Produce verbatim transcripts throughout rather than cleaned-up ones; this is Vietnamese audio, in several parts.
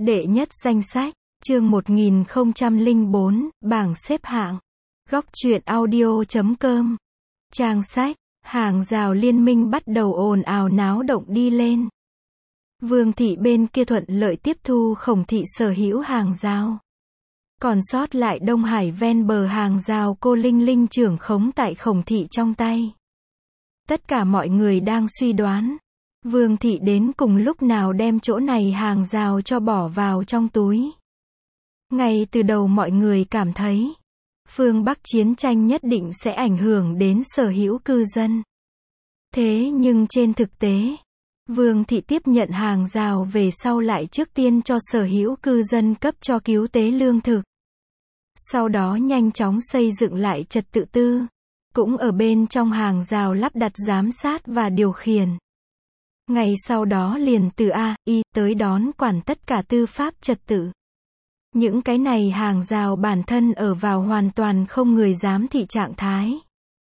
Đệ nhất danh sách, chương một nghìn không trăm lẻ bốn, bảng xếp hạng. Góc truyện audio chấm com. Trang sách, hàng rào liên minh bắt đầu ồn ào náo động đi lên. Vương thị bên kia thuận lợi tiếp thu Khổng thị sở hữu hàng rào. Còn sót lại Đông Hải ven bờ hàng rào cô Linh Linh trưởng khống tại Khổng thị trong tay. Tất cả mọi người đang suy đoán, Vương thị đến cùng lúc nào đem chỗ này hàng rào cho bỏ vào trong túi. Ngay từ đầu mọi người cảm thấy, phương Bắc chiến tranh nhất định sẽ ảnh hưởng đến sở hữu cư dân. Thế nhưng trên thực tế, Vương thị tiếp nhận hàng rào về sau lại trước tiên cho sở hữu cư dân cấp cho cứu tế lương thực. Sau đó nhanh chóng xây dựng lại trật tự tư, cũng ở bên trong hàng rào lắp đặt giám sát và điều khiển. Ngày sau đó liền từ A, Y tới đón quản tất cả tư pháp trật tự. Những cái này hàng rào bản thân ở vào hoàn toàn không người giám thị trạng thái.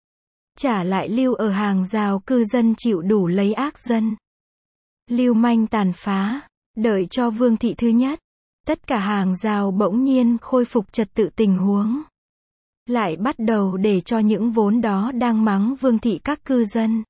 Trả lại lưu ở hàng rào cư dân chịu đủ lấy ác dân. Lưu manh tàn phá, đợi cho Vương thị thứ nhất. Tất cả hàng rào bỗng nhiên khôi phục trật tự tình huống. Lại bắt đầu để cho những vốn đó đang mắng Vương thị các cư dân.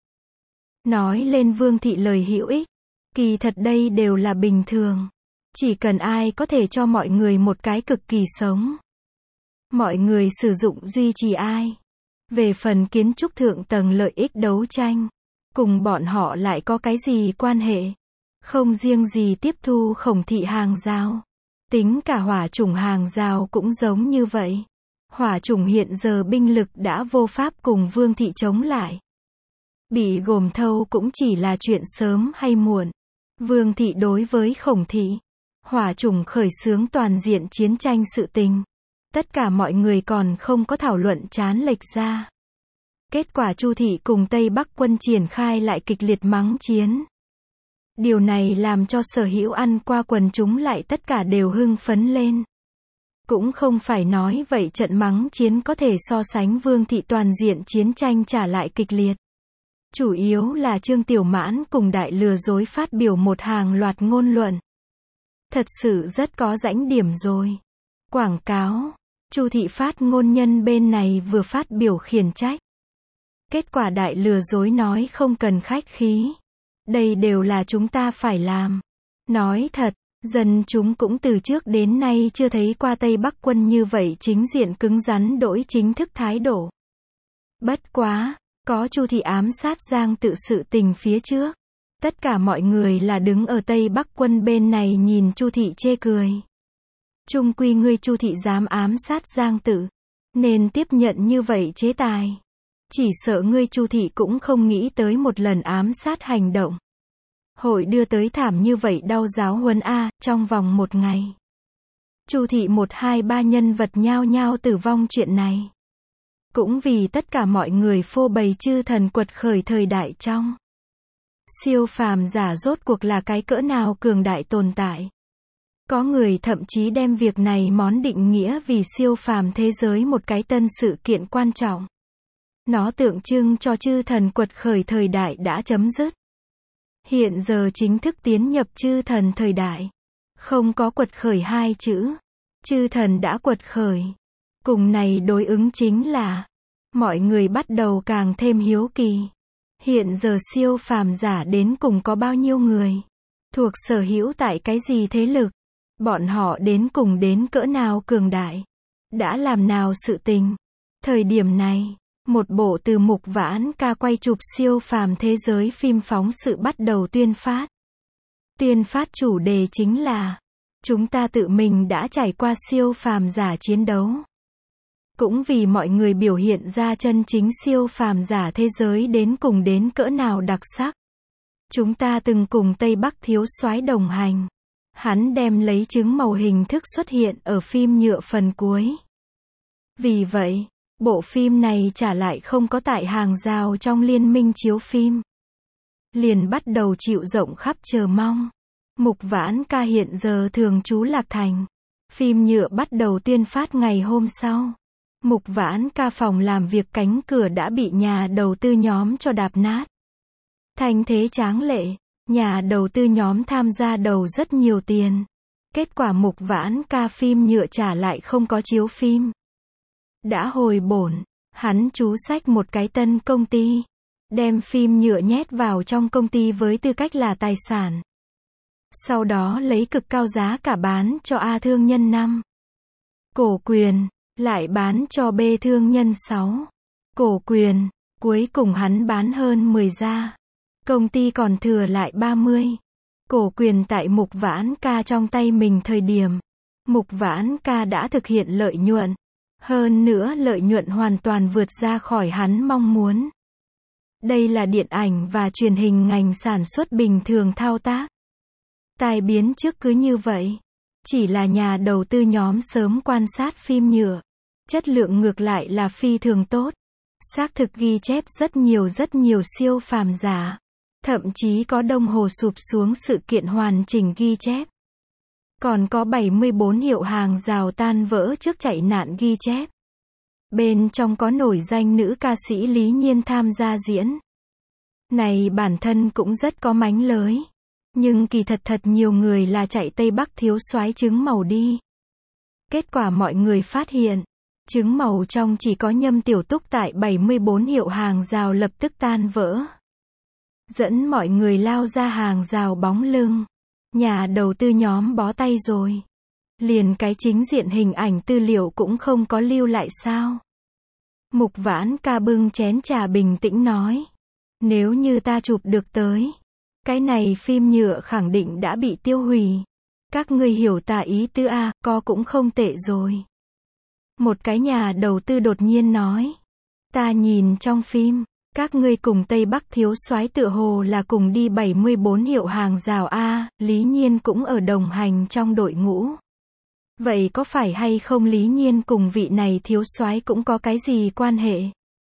Nói lên Vương thị lời hữu ích. Kỳ thật đây đều là bình thường. Chỉ cần ai có thể cho mọi người một cái cực kỳ sống. Mọi người sử dụng duy trì ai. Về phần kiến trúc thượng tầng lợi ích đấu tranh. Cùng bọn họ lại có cái gì quan hệ. Không riêng gì tiếp thu Khổng thị hàng rào. Tính cả hỏa chủng hàng rào cũng giống như vậy. Hỏa chủng hiện giờ binh lực đã vô pháp cùng Vương thị chống lại. Bị gồm thâu cũng chỉ là chuyện sớm hay muộn. Vương thị đối với Khổng thị, hỏa chủng khởi xướng toàn diện chiến tranh sự tình. Tất cả mọi người còn không có thảo luận chán lệch ra. Kết quả Chu thị cùng Tây Bắc quân triển khai lại kịch liệt mắng chiến. Điều này làm cho sở hữu ăn qua quần chúng lại tất cả đều hưng phấn lên. Cũng không phải nói vậy trận mắng chiến có thể so sánh Vương thị toàn diện chiến tranh trả lại kịch liệt. Chủ yếu là Trương Tiểu Mãn cùng đại lừa dối phát biểu một hàng loạt ngôn luận. Thật sự rất có rãnh điểm rồi. Quảng cáo, Chu thị phát ngôn nhân bên này vừa phát biểu khiển trách. Kết quả đại lừa dối nói không cần khách khí. Đây đều là chúng ta phải làm. Nói thật, dân chúng cũng từ trước đến nay chưa thấy qua Tây Bắc quân như vậy chính diện cứng rắn đổi chính thức thái độ. Bất quá, có Chu thị ám sát Giang Tự sự tình phía trước. Tất cả mọi người là đứng ở Tây Bắc quân bên này nhìn Chu thị chê cười. Chung quy ngươi Chu thị dám ám sát Giang Tự, nên tiếp nhận như vậy chế tài. Chỉ sợ ngươi Chu thị cũng không nghĩ tới một lần ám sát hành động. Hội đưa tới thảm như vậy đau giáo huấn a, trong vòng một ngày. Chu thị một hai ba nhân vật nhao nhao tử vong chuyện này. Cũng vì tất cả mọi người phô bày chư thần quật khởi thời đại trong. Siêu phàm giả rốt cuộc là cái cỡ nào cường đại tồn tại. Có người thậm chí đem việc này món định nghĩa vì siêu phàm thế giới một cái tân sự kiện quan trọng. Nó tượng trưng cho chư thần quật khởi thời đại đã chấm dứt. Hiện giờ chính thức tiến nhập chư thần thời đại. Không có quật khởi hai chữ. Chư thần đã quật khởi. Cùng này đối ứng chính là mọi người bắt đầu càng thêm hiếu kỳ. Hiện giờ siêu phàm giả đến cùng có bao nhiêu người? Thuộc sở hữu tại cái gì thế lực? Bọn họ đến cùng đến cỡ nào cường đại? Đã làm nào sự tình? Thời điểm này, một bộ từ Mục Vãn Ca quay chụp siêu phàm thế giới phim phóng sự bắt đầu tuyên phát. Tuyên phát chủ đề chính là chúng ta tự mình đã trải qua siêu phàm giả chiến đấu. Cũng vì mọi người biểu hiện ra chân chính siêu phàm giả thế giới đến cùng đến cỡ nào đặc sắc. Chúng ta từng cùng Tây Bắc thiếu soái đồng hành. Hắn đem lấy chứng màu hình thức xuất hiện ở phim nhựa phần cuối. Vì vậy, bộ phim này trả lại không có tại hàng rào trong liên minh chiếu phim. Liền bắt đầu chịu rộng khắp chờ mong. Mục Vãn Ca hiện giờ thường trú Lạc Thành. Phim nhựa bắt đầu tuyên phát ngày hôm sau. Mục Vãn Ca phòng làm việc cánh cửa đã bị nhà đầu tư nhóm cho đạp nát. Thành thế tráng lệ, nhà đầu tư nhóm tham gia đầu rất nhiều tiền. Kết quả Mục Vãn Ca phim nhựa trả lại không có chiếu phim. Đã hồi bổn, hắn chú xách một cái tân công ty, đem phim nhựa nhét vào trong công ty với tư cách là tài sản. Sau đó lấy cực cao giá cả bán cho A thương nhân năm cổ quyền, lại bán cho B thương nhân sáu cổ quyền, cuối cùng hắn bán hơn mười gia. Công ty còn thừa lại ba mươi cổ quyền tại Mục Vãn Ca trong tay mình thời điểm. Mục Vãn Ca đã thực hiện lợi nhuận. Hơn nữa lợi nhuận hoàn toàn vượt ra khỏi hắn mong muốn. Đây là điện ảnh và truyền hình ngành sản xuất bình thường thao tác. Tai biến trước cứ như vậy. Chỉ là nhà đầu tư nhóm sớm quan sát phim nhựa. Chất lượng ngược lại là phi thường tốt. Xác thực ghi chép rất nhiều rất nhiều siêu phàm giả. Thậm chí có đồng hồ sụp xuống sự kiện hoàn chỉnh ghi chép. Còn có bảy mươi bốn hiệu hàng rào tan vỡ trước chạy nạn ghi chép. Bên trong có nổi danh nữ ca sĩ Lý Nhiên tham gia diễn. Này bản thân cũng rất có mánh lới. Nhưng kỳ thật thật nhiều người là chạy Tây Bắc thiếu soái trứng màu đi. Kết quả mọi người phát hiện, trứng màu trong chỉ có Nhâm Tiểu Túc tại bảy mươi bốn hiệu hàng rào lập tức tan vỡ. Dẫn mọi người lao ra hàng rào bóng lưng. Nhà đầu tư nhóm bó tay rồi. Liền cái chính diện hình ảnh tư liệu cũng không có lưu lại sao. Mục Vãn Ca bưng chén trà bình tĩnh nói. Nếu như ta chụp được tới. Cái này phim nhựa khẳng định đã bị tiêu hủy. Các ngươi hiểu tà ý tứ a, co cũng không tệ rồi. Một cái nhà đầu tư đột nhiên nói. Ta nhìn trong phim. Các ngươi cùng Tây Bắc thiếu soái tựa hồ là cùng đi bảy mươi bốn hiệu hàng rào A, Lý Nhiên cũng ở đồng hành trong đội ngũ. Vậy có phải hay không Lý Nhiên cùng vị này thiếu soái cũng có cái gì quan hệ?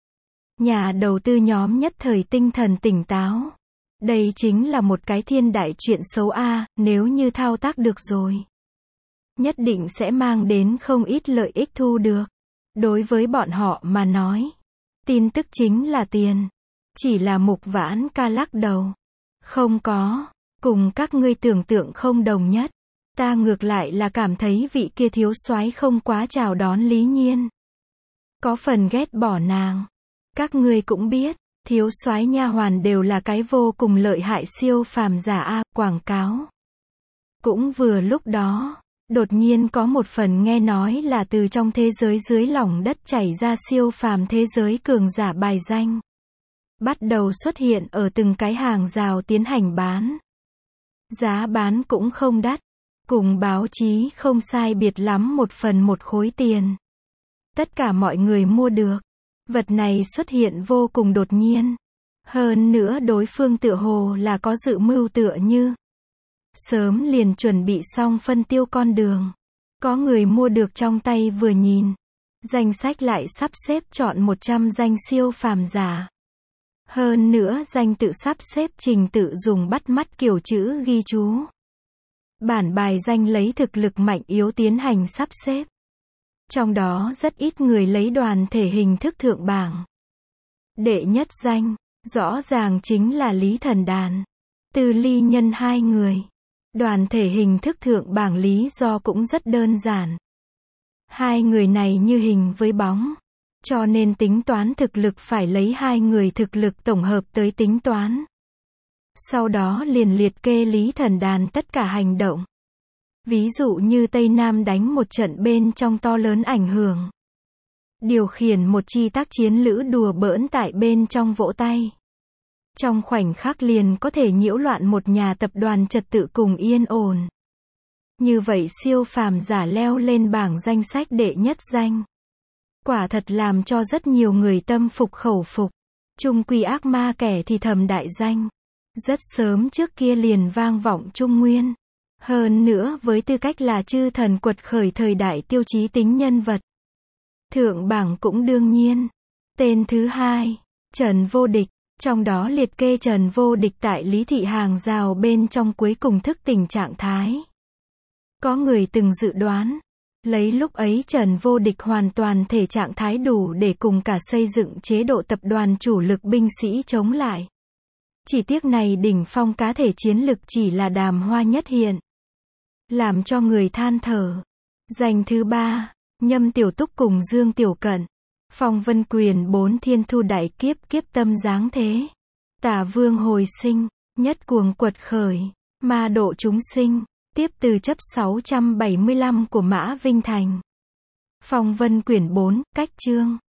Nhà đầu tư nhóm nhất thời tinh thần tỉnh táo. Đây chính là một cái thiên đại chuyện xấu A, nếu như thao tác được rồi. Nhất định sẽ mang đến không ít lợi ích thu được. Đối với bọn họ mà nói. Tin tức chính là tiền. Chỉ là Mục Vãn Ca lắc đầu. Không có. Cùng các ngươi tưởng tượng không đồng nhất. Ta ngược lại là cảm thấy vị kia thiếu soái không quá chào đón Lý Nhiên. Có phần ghét bỏ nàng. Các ngươi cũng biết. Thiếu soái nha hoàn đều là cái vô cùng lợi hại siêu phàm giả A, quảng cáo. Cũng vừa lúc đó. Đột nhiên có một phần nghe nói là từ trong thế giới dưới lòng đất chảy ra siêu phàm thế giới cường giả bài danh. Bắt đầu xuất hiện ở từng cái hàng rào tiến hành bán. Giá bán cũng không đắt. Cùng báo chí không sai biệt lắm một phần một khối tiền. Tất cả mọi người mua được. Vật này xuất hiện vô cùng đột nhiên. Hơn nữa đối phương tựa hồ là có dự mưu tựa như. Sớm liền chuẩn bị xong phân tiêu con đường. Có người mua được trong tay vừa nhìn. Danh sách lại sắp xếp chọn một trăm danh siêu phàm giả. Hơn nữa danh tự sắp xếp trình tự dùng bắt mắt kiểu chữ ghi chú. Bản bài danh lấy thực lực mạnh yếu tiến hành sắp xếp. Trong đó rất ít người lấy đoàn thể hình thức thượng bảng. Đệ nhất danh, rõ ràng chính là Lý Thần Đàn. Từ Ly Nhân hai người. Đoàn thể hình thức thượng bảng lý do cũng rất đơn giản. Hai người này như hình với bóng. Cho nên tính toán thực lực phải lấy hai người thực lực tổng hợp tới tính toán. Sau đó liền liệt kê Lý Thần Đàn tất cả hành động. Ví dụ như Tây Nam đánh một trận bên trong to lớn ảnh hưởng. Điều khiển một chi tác chiến lữ đùa bỡn tại bên trong vỗ tay. Trong khoảnh khắc liền có thể nhiễu loạn một nhà tập đoàn trật tự cùng yên ổn. Như vậy siêu phàm giả leo lên bảng danh sách đệ nhất danh. Quả thật làm cho rất nhiều người tâm phục khẩu phục. Trung quy ác ma kẻ thì thầm đại danh. Rất sớm trước kia liền vang vọng Trung Nguyên. Hơn nữa với tư cách là chư thần quật khởi thời đại tiêu chí tính nhân vật. Thượng bảng cũng đương nhiên. Tên thứ hai, Trần Vô Địch. Trong đó liệt kê Trần Vô Địch tại Lý Thị hàng rào bên trong cuối cùng thức tỉnh trạng thái. Có người từng dự đoán. Lấy lúc ấy Trần Vô Địch hoàn toàn thể trạng thái đủ để cùng cả xây dựng chế độ tập đoàn chủ lực binh sĩ chống lại. Chỉ tiếc này đỉnh phong cá thể chiến lực chỉ là đàm hoa nhất hiện. làm cho người than thở. Danh thứ ba, Nhâm Tiểu Túc cùng Dương Tiểu Cận. Phong vân quyền bốn thiên thu đại kiếp, kiếp tâm giáng thế. Tả vương hồi sinh, nhất cuồng quật khởi, ma độ chúng sinh. Tiếp từ chấp sáu trăm bảy mươi lăm của Mã Vinh Thành. Phong vân quyển bốn, cách chương.